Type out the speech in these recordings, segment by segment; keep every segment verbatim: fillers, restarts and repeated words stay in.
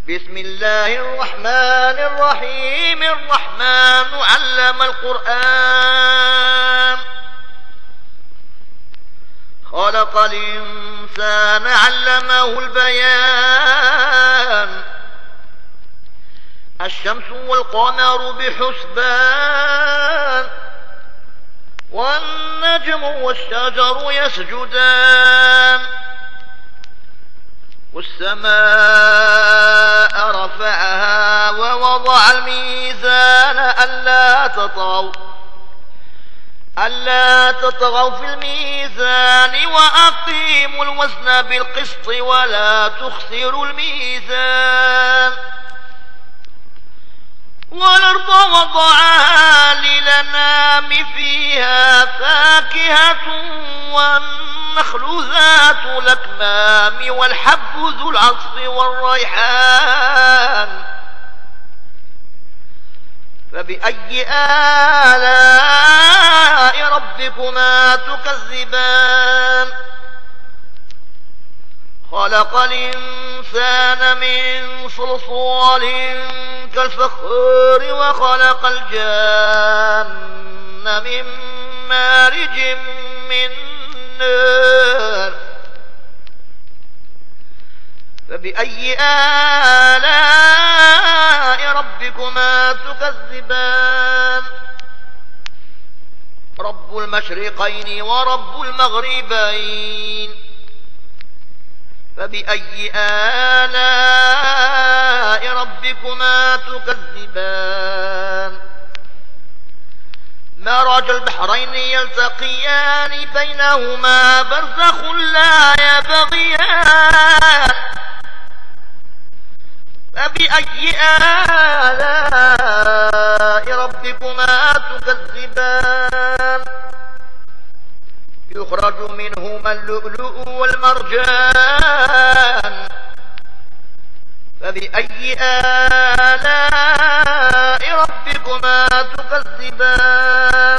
بسم الله الرحمن الرحيم. الرحمن علم القرآن، خلق الإنسان علمه البيان. الشمس والقمر بحسبان، والنجم والشجر يسجدان. والسماء رفعها ووضع الميزان ألا تطغوا ألا تطغوا في الميزان وأقيموا الوزن بالقسط ولا تخسروا الميزان. والأرض وضعها للأنام فيها فاكهة والنخل ذات الأكمام والحب ذو العصف والريحان. فبأي آلاء ربكما تكذبان؟ خلق الإنسان من صلصال كالفخار وخلق الجان من مارج من نار. فبأي آلاء ربكما تكذبان؟ رب المشرقين ورب المغربين. فبأي آلاء ربكما تكذبان؟ مرج البحرين يلتقيان بينهما برزخ لا يبغيان. فبأي آلاء ربكما تكذبان؟ يخرج منهما اللؤلؤ والمرجان. فبأي آلاء ربكما تكذبان؟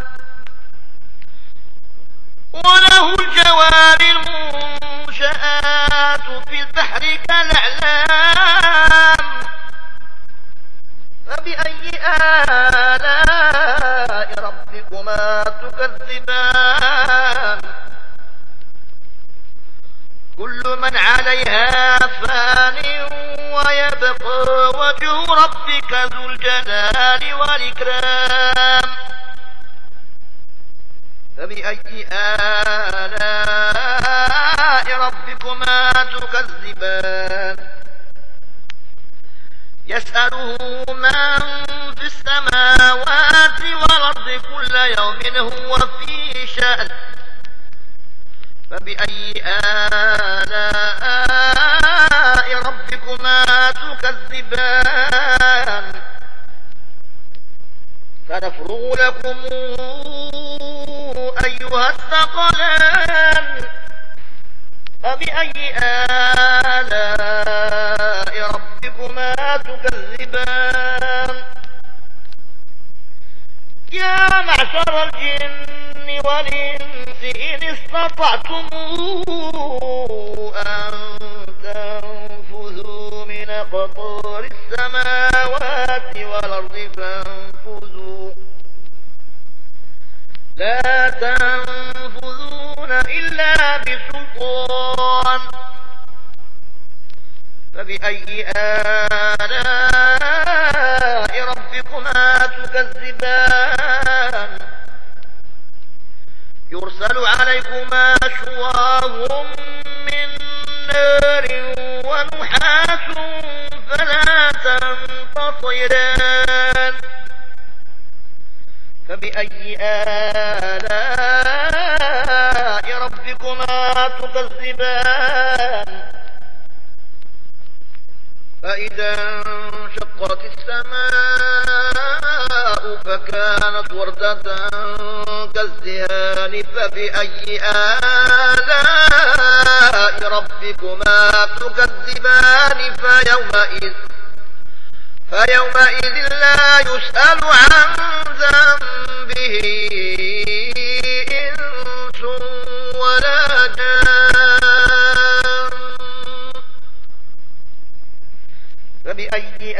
وله الجوار المنشآت في البحر كالأعلام. فبأي آلاء ربكما تكذبان؟ كل من عليها فان ويبقى وجه ربك ذو الجلال والإكرام. فبأي آلاء ربكما تكذبان؟ يسأله من في السماوات والأرض كل يوم هو في شأن. فبأي آلاء ربكما تكذبان؟ سنفرغ لكم أيها الثقلان. فبأي آلاء ربكما تكذبان؟ يا معشر الجن والإنس إن استطعتم أن تنفذوا من أقطار السماوات والأرض فانفذوا، لا تنفذون إلا بسلطان. فبأي آلاء ربكما تكذبان؟ يرسل عليكما شواظ من نار ونحاس فلا تنتصران. فبأي آلاء ربكما تكذبان؟ فإذا انشقت السماء فكانت وردة كالدهان. فبأي آلاء ربكما تكذبان؟ فيومئذ فيومئذ لا يسأل عن ذنبه إنس ولا جان. فبأي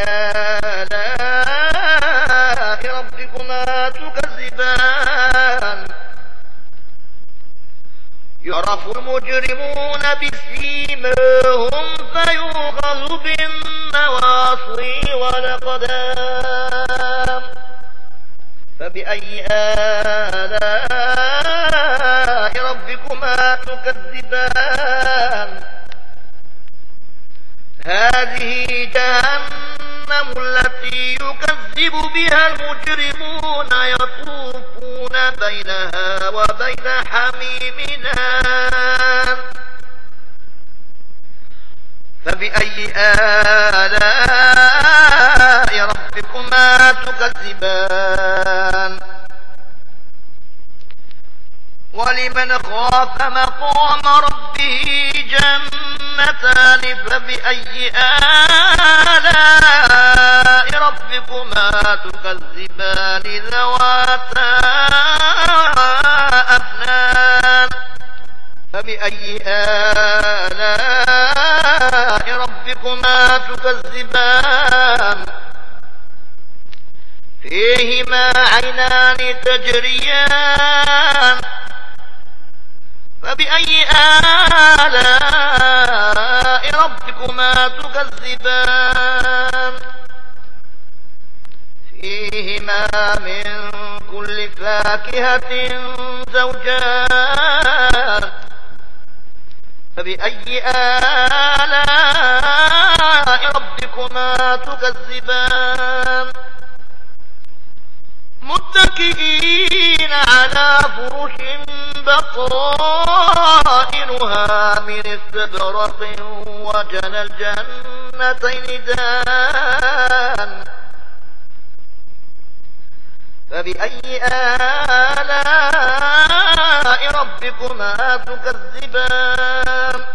آلاء ربكما تكذبان يعرف المجرمون بسيماهم فيؤخذ بالنواصي والأقدام فبأي آلاء ربكما تكذبان هذه جهنم التي يكذب بها المجرمون يطوفون بينها وبين حميم آن فبأي آلاء ربكما تكذبان ولمن خاف مقام ربه جنتان فبأي آلاء ربكما تكذبان ذواتا أفنان فبأي آلاء ربكما تكذبان فيهما عينان تجريان فبأي آلاء ربكما تكذبان فيهما من كل فاكهة زوجان فبأي آلاء ربكما تكذبان متكئين على فرش بطائنها من استبرق وجنى الجنتين دان فبأي آلاء ربكما تكذبان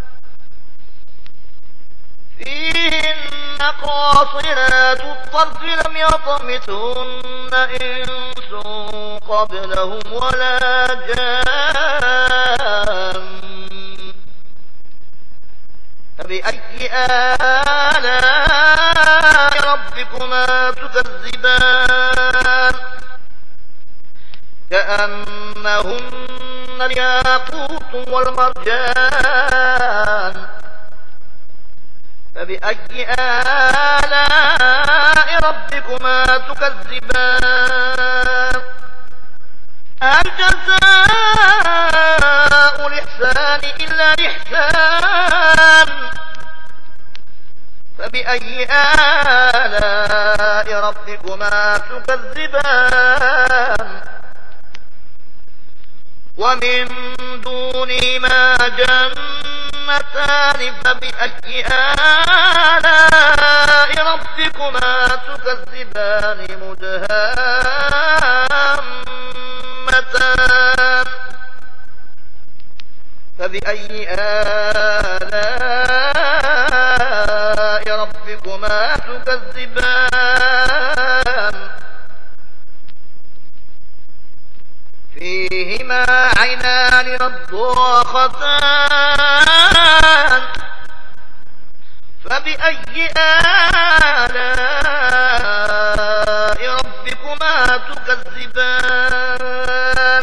فيهن قاصرات الطرف لم يطمثهن إنس قبلهم ولا جان فبأي آلاء ربكما تكذبان كأنهن الياقوت والمرجان فبأي آلاء ربكما تكذبان هل جزاء الإحسان إلا الإحسان فبأي آلاء ربكما تكذبان ومن دونهما جنتان فبأي آلاء ربكما تكذبان مدهامتان فبأي آلاء ربكما تكذبان فيهما عينان نضاختان فبأي آلاء ربكما تكذبان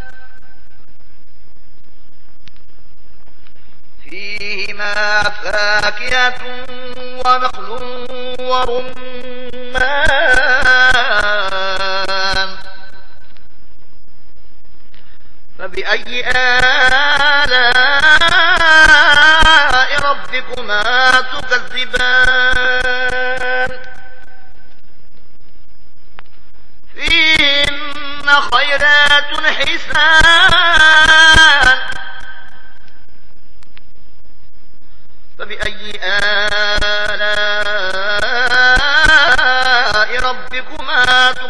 فيهما فاكهة ونخل ورمان فبأي آلاء ربكما تكذبان فيهن خيرات حسان فبأي آلاء ربكما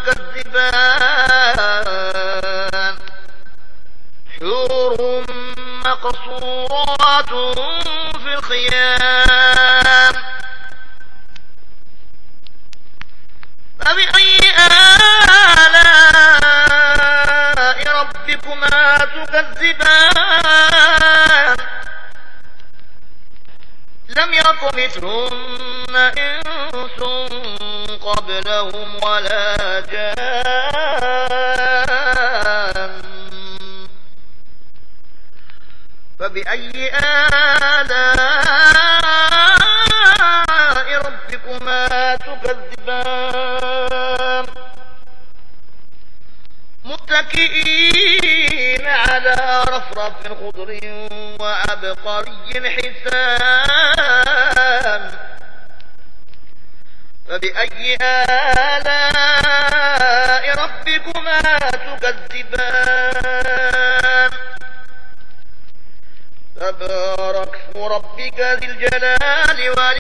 تكذبان حور مقصورات في الخيام فبأي آلاء ربكما تكذبان لم يطمثهن إنس قبلهم ولا جان فبأي آلاء ربكما تكذبان متكئين على رفرف خضر وعبقري حسان فبأي آلاء ربكما تكذبان تبارك اسم ربك ذي الجلال